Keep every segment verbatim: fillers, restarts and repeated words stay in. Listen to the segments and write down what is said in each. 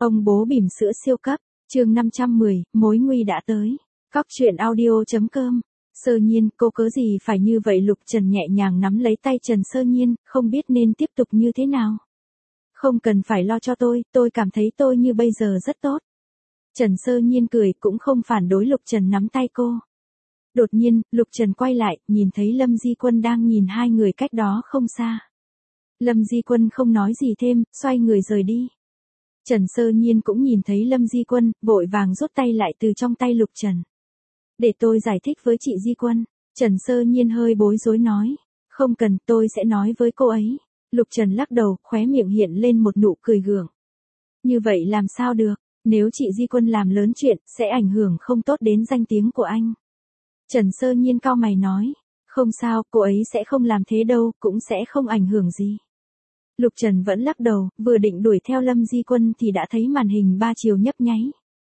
Ông bố bỉm sữa siêu cấp, chương năm trăm mười, mối nguy đã tới. Cóc truyện audio.com. Sơ Nhiên, cô cớ gì phải như vậy? Lục Trần nhẹ nhàng nắm lấy tay Trần Sơ Nhiên, không biết nên tiếp tục như thế nào. Không cần phải lo cho tôi, tôi cảm thấy tôi như bây giờ rất tốt. Trần Sơ Nhiên cười cũng không phản đối Lục Trần nắm tay cô. Đột nhiên, Lục Trần quay lại, nhìn thấy Lâm Di Quân đang nhìn hai người cách đó không xa. Lâm Di Quân không nói gì thêm, xoay người rời đi. Trần Sơ Nhiên cũng nhìn thấy Lâm Di Quân, vội vàng rút tay lại từ trong tay Lục Trần. Để tôi giải thích với chị Di Quân. Trần Sơ Nhiên hơi bối rối nói. Không cần, tôi sẽ nói với cô ấy. Lục Trần lắc đầu, khóe miệng hiện lên một nụ cười gượng. Như vậy làm sao được, nếu chị Di Quân làm lớn chuyện, sẽ ảnh hưởng không tốt đến danh tiếng của anh. Trần Sơ Nhiên cau mày nói. Không sao, cô ấy sẽ không làm thế đâu, cũng sẽ không ảnh hưởng gì. Lục Trần vẫn lắc đầu, vừa định đuổi theo Lâm Di Quân thì đã thấy màn hình ba chiều nhấp nháy.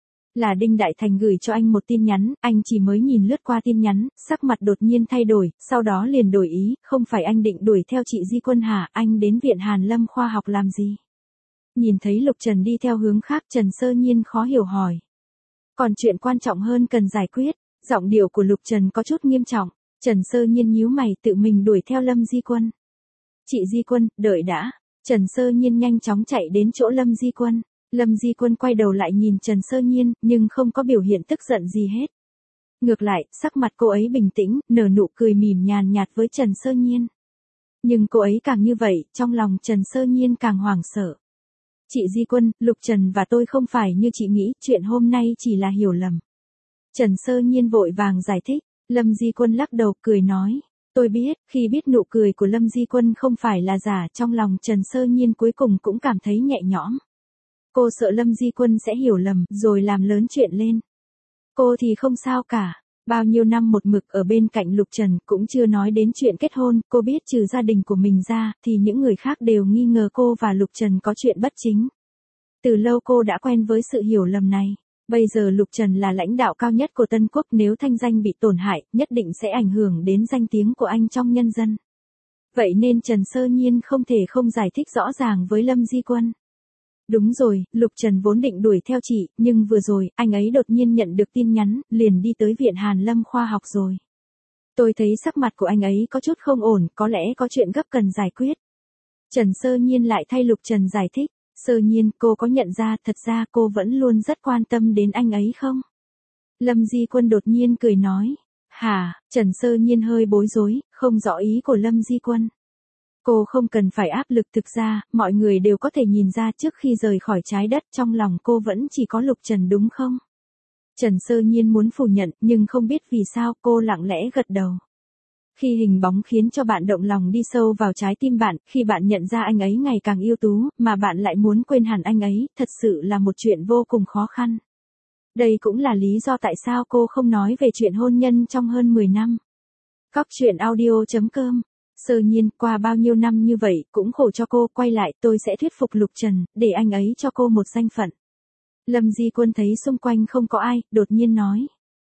Là Đinh Đại Thành gửi cho anh một tin nhắn, anh chỉ mới nhìn lướt qua tin nhắn, sắc mặt đột nhiên thay đổi, sau đó liền đổi ý, không phải anh định đuổi theo chị Di Quân hả, anh đến viện Hàn Lâm khoa học làm gì? Nhìn thấy Lục Trần đi theo hướng khác, Trần Sơ Nhiên khó hiểu hỏi. Còn chuyện quan trọng hơn cần giải quyết, giọng điệu của Lục Trần có chút nghiêm trọng. Trần Sơ Nhiên nhíu mày, tự mình đuổi theo Lâm Di Quân. Chị Di Quân, đợi đã. Trần Sơ Nhiên nhanh chóng chạy đến chỗ Lâm Di Quân. Lâm Di Quân quay đầu lại nhìn Trần Sơ Nhiên, nhưng không có biểu hiện tức giận gì hết. Ngược lại, sắc mặt cô ấy bình tĩnh, nở nụ cười mỉm nhàn nhạt với Trần Sơ Nhiên. Nhưng cô ấy càng như vậy, trong lòng Trần Sơ Nhiên càng hoảng sợ. Chị Di Quân, Lục Trần và tôi không phải như chị nghĩ, chuyện hôm nay chỉ là hiểu lầm. Trần Sơ Nhiên vội vàng giải thích. Lâm Di Quân lắc đầu, cười nói. Tôi biết, khi biết nụ cười của Lâm Di Quân không phải là giả, trong lòng Trần Sơ Nhiên cuối cùng cũng cảm thấy nhẹ nhõm. Cô sợ Lâm Di Quân sẽ hiểu lầm, rồi làm lớn chuyện lên. Cô thì không sao cả. Bao nhiêu năm một mực ở bên cạnh Lục Trần, cũng chưa nói đến chuyện kết hôn, cô biết trừ gia đình của mình ra, thì những người khác đều nghi ngờ cô và Lục Trần có chuyện bất chính. Từ lâu cô đã quen với sự hiểu lầm này. Bây giờ Lục Trần là lãnh đạo cao nhất của Tân Quốc, nếu thanh danh bị tổn hại, nhất định sẽ ảnh hưởng đến danh tiếng của anh trong nhân dân. Vậy nên Trần Sơ Nhiên không thể không giải thích rõ ràng với Lâm Di Quân. Đúng rồi, Lục Trần vốn định đuổi theo chị, nhưng vừa rồi, anh ấy đột nhiên nhận được tin nhắn, liền đi tới viện Hàn Lâm khoa học rồi. Tôi thấy sắc mặt của anh ấy có chút không ổn, có lẽ có chuyện gấp cần giải quyết. Trần Sơ Nhiên lại thay Lục Trần giải thích. Sơ Nhiên, cô có nhận ra thật ra cô vẫn luôn rất quan tâm đến anh ấy không? Lâm Di Quân đột nhiên cười nói. Hả? Trần Sơ Nhiên hơi bối rối, không rõ ý của Lâm Di Quân. Cô không cần phải áp lực, thực ra, mọi người đều có thể nhìn ra trước khi rời khỏi trái đất trong lòng cô vẫn chỉ có Lục Trần đúng không? Trần Sơ Nhiên muốn phủ nhận, nhưng không biết vì sao cô lặng lẽ gật đầu. Khi hình bóng khiến cho bạn động lòng đi sâu vào trái tim bạn, khi bạn nhận ra anh ấy ngày càng ưu tú, mà bạn lại muốn quên hẳn anh ấy, thật sự là một chuyện vô cùng khó khăn. Đây cũng là lý do tại sao cô không nói về chuyện hôn nhân trong hơn mười năm. Cóc truyện audio.com. Sơ Nhiên, qua bao nhiêu năm như vậy, cũng khổ cho cô, quay lại, tôi sẽ thuyết phục Lục Trần, để anh ấy cho cô một danh phận. Lâm Di Quân thấy xung quanh không có ai, đột nhiên nói.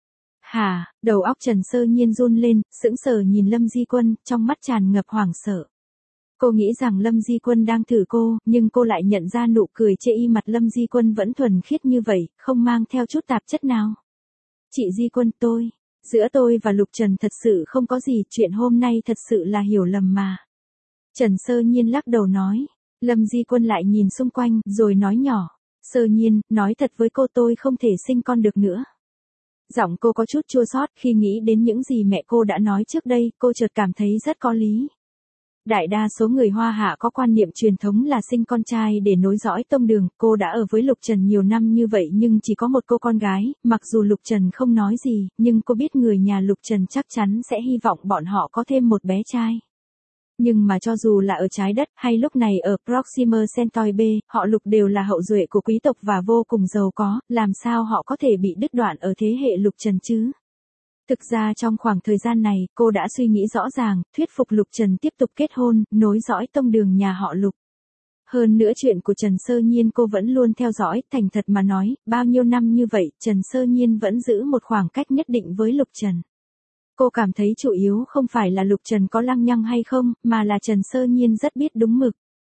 Hả, đầu óc Trần Sơ Nhiên run lên, sững sờ nhìn Lâm Di Quân, trong mắt tràn ngập hoảng sợ. Cô nghĩ rằng Lâm Di Quân đang thử cô, nhưng cô lại nhận ra nụ cười chê y mặt Lâm Di Quân vẫn thuần khiết như vậy, không mang theo chút tạp chất nào. Chị Di Quân, tôi, giữa tôi và Lục Trần thật sự không có gì, chuyện hôm nay thật sự là hiểu lầm mà. Trần Sơ Nhiên lắc đầu nói. Lâm Di Quân lại nhìn xung quanh, rồi nói nhỏ. Sơ Nhiên, nói thật với cô, tôi không thể sinh con được nữa. Giọng cô có chút chua xót, khi nghĩ đến những gì mẹ cô đã nói trước đây, cô chợt cảm thấy rất có lý. Đại đa số người Hoa Hạ có quan niệm truyền thống là sinh con trai để nối dõi tông đường, cô đã ở với Lục Trần nhiều năm như vậy nhưng chỉ có một cô con gái, mặc dù Lục Trần không nói gì, nhưng cô biết người nhà Lục Trần chắc chắn sẽ hy vọng bọn họ có thêm một bé trai. Nhưng mà cho dù là ở trái đất, hay lúc này ở Proxima Centauri B, họ Lục đều là hậu duệ của quý tộc và vô cùng giàu có, làm sao họ có thể bị đứt đoạn ở thế hệ Lục Trần chứ? Thực ra trong khoảng thời gian này, cô đã suy nghĩ rõ ràng, thuyết phục Lục Trần tiếp tục kết hôn, nối dõi tông đường nhà họ Lục. Hơn nữa chuyện của Trần Sơ Nhiên cô vẫn luôn theo dõi, thành thật mà nói, bao nhiêu năm như vậy, Trần Sơ Nhiên vẫn giữ một khoảng cách nhất định với Lục Trần. Cô cảm thấy chủ yếu không phải là Lục Trần có lăng nhăng hay không, mà là Trần Sơ Nhiên rất biết đúng mực.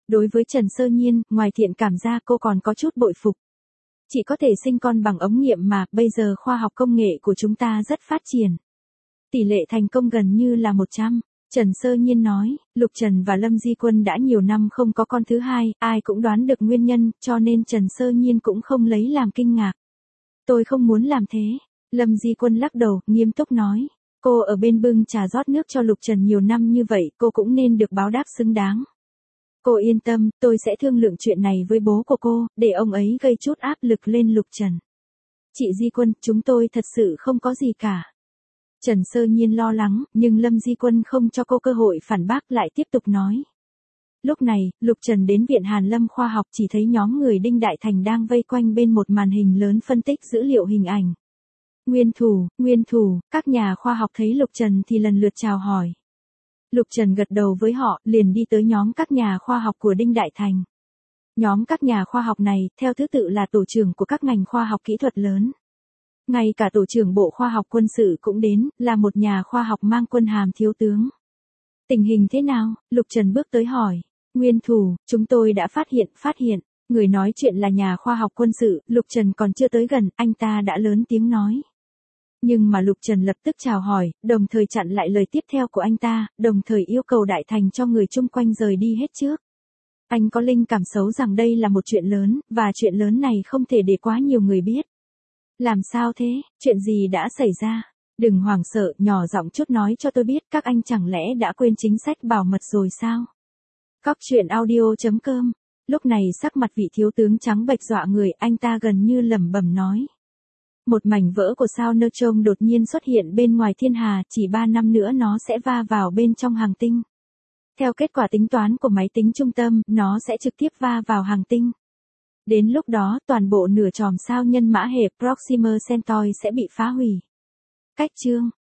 Đối với Trần Sơ Nhiên, ngoài thiện cảm ra cô còn có chút bội phục. Chỉ có thể sinh con bằng ống nghiệm mà, bây giờ khoa học công nghệ của chúng ta rất phát triển. Tỷ lệ thành công gần như là một trăm. Trần Sơ Nhiên nói, Lục Trần và Lâm Di Quân đã nhiều năm không có con thứ hai, ai cũng đoán được nguyên nhân, cho nên Trần Sơ Nhiên cũng không lấy làm kinh ngạc. Tôi không muốn làm thế. Lâm Di Quân lắc đầu, nghiêm túc nói. Cô ở bên bưng trà rót nước cho Lục Trần nhiều năm như vậy, cô cũng nên được báo đáp xứng đáng. Cô yên tâm, tôi sẽ thương lượng chuyện này với bố của cô, để ông ấy gây chút áp lực lên Lục Trần. Chị Di Quân, chúng tôi thật sự không có gì cả. Trần Sơ Nhiên lo lắng, nhưng Lâm Di Quân không cho cô cơ hội phản bác, lại tiếp tục nói. Lúc này, Lục Trần đến Viện Hàn Lâm Khoa học, chỉ thấy nhóm người Đinh Đại Thành đang vây quanh bên một màn hình lớn phân tích dữ liệu hình ảnh. Nguyên thủ, nguyên thủ, các nhà khoa học thấy Lục Trần thì lần lượt chào hỏi. Lục Trần gật đầu với họ, liền đi tới nhóm các nhà khoa học của Đinh Đại Thành. Nhóm các nhà khoa học này, theo thứ tự là tổ trưởng của các ngành khoa học kỹ thuật lớn. Ngay cả tổ trưởng Bộ Khoa học Quân sự cũng đến, là một nhà khoa học mang quân hàm thiếu tướng. Tình hình thế nào? Lục Trần bước tới hỏi. Nguyên thủ, chúng tôi đã phát hiện, phát hiện. Người nói chuyện là nhà khoa học quân sự, Lục Trần còn chưa tới gần, anh ta đã lớn tiếng nói. Nhưng mà Lục Trần lập tức chào hỏi, đồng thời chặn lại lời tiếp theo của anh ta, đồng thời yêu cầu Đại Thành cho người chung quanh rời đi hết trước. Anh có linh cảm xấu rằng đây là một chuyện lớn, và chuyện lớn này không thể để quá nhiều người biết. Làm sao thế, chuyện gì đã xảy ra? Đừng hoảng sợ, nhỏ giọng chút nói cho tôi biết, các anh chẳng lẽ đã quên chính sách bảo mật rồi sao? Cóc truyện audio chấm com. Lúc này sắc mặt vị thiếu tướng trắng bệch dọa người, anh ta gần như lẩm bẩm nói. Một mảnh vỡ của sao neutron đột nhiên xuất hiện bên ngoài thiên hà, chỉ ba năm nữa nó sẽ va vào bên trong hành tinh. Theo kết quả tính toán của máy tính trung tâm, nó sẽ trực tiếp va vào hành tinh. Đến lúc đó, toàn bộ nửa chòm sao nhân mã hệ Proxima Centauri sẽ bị phá hủy. Cách chương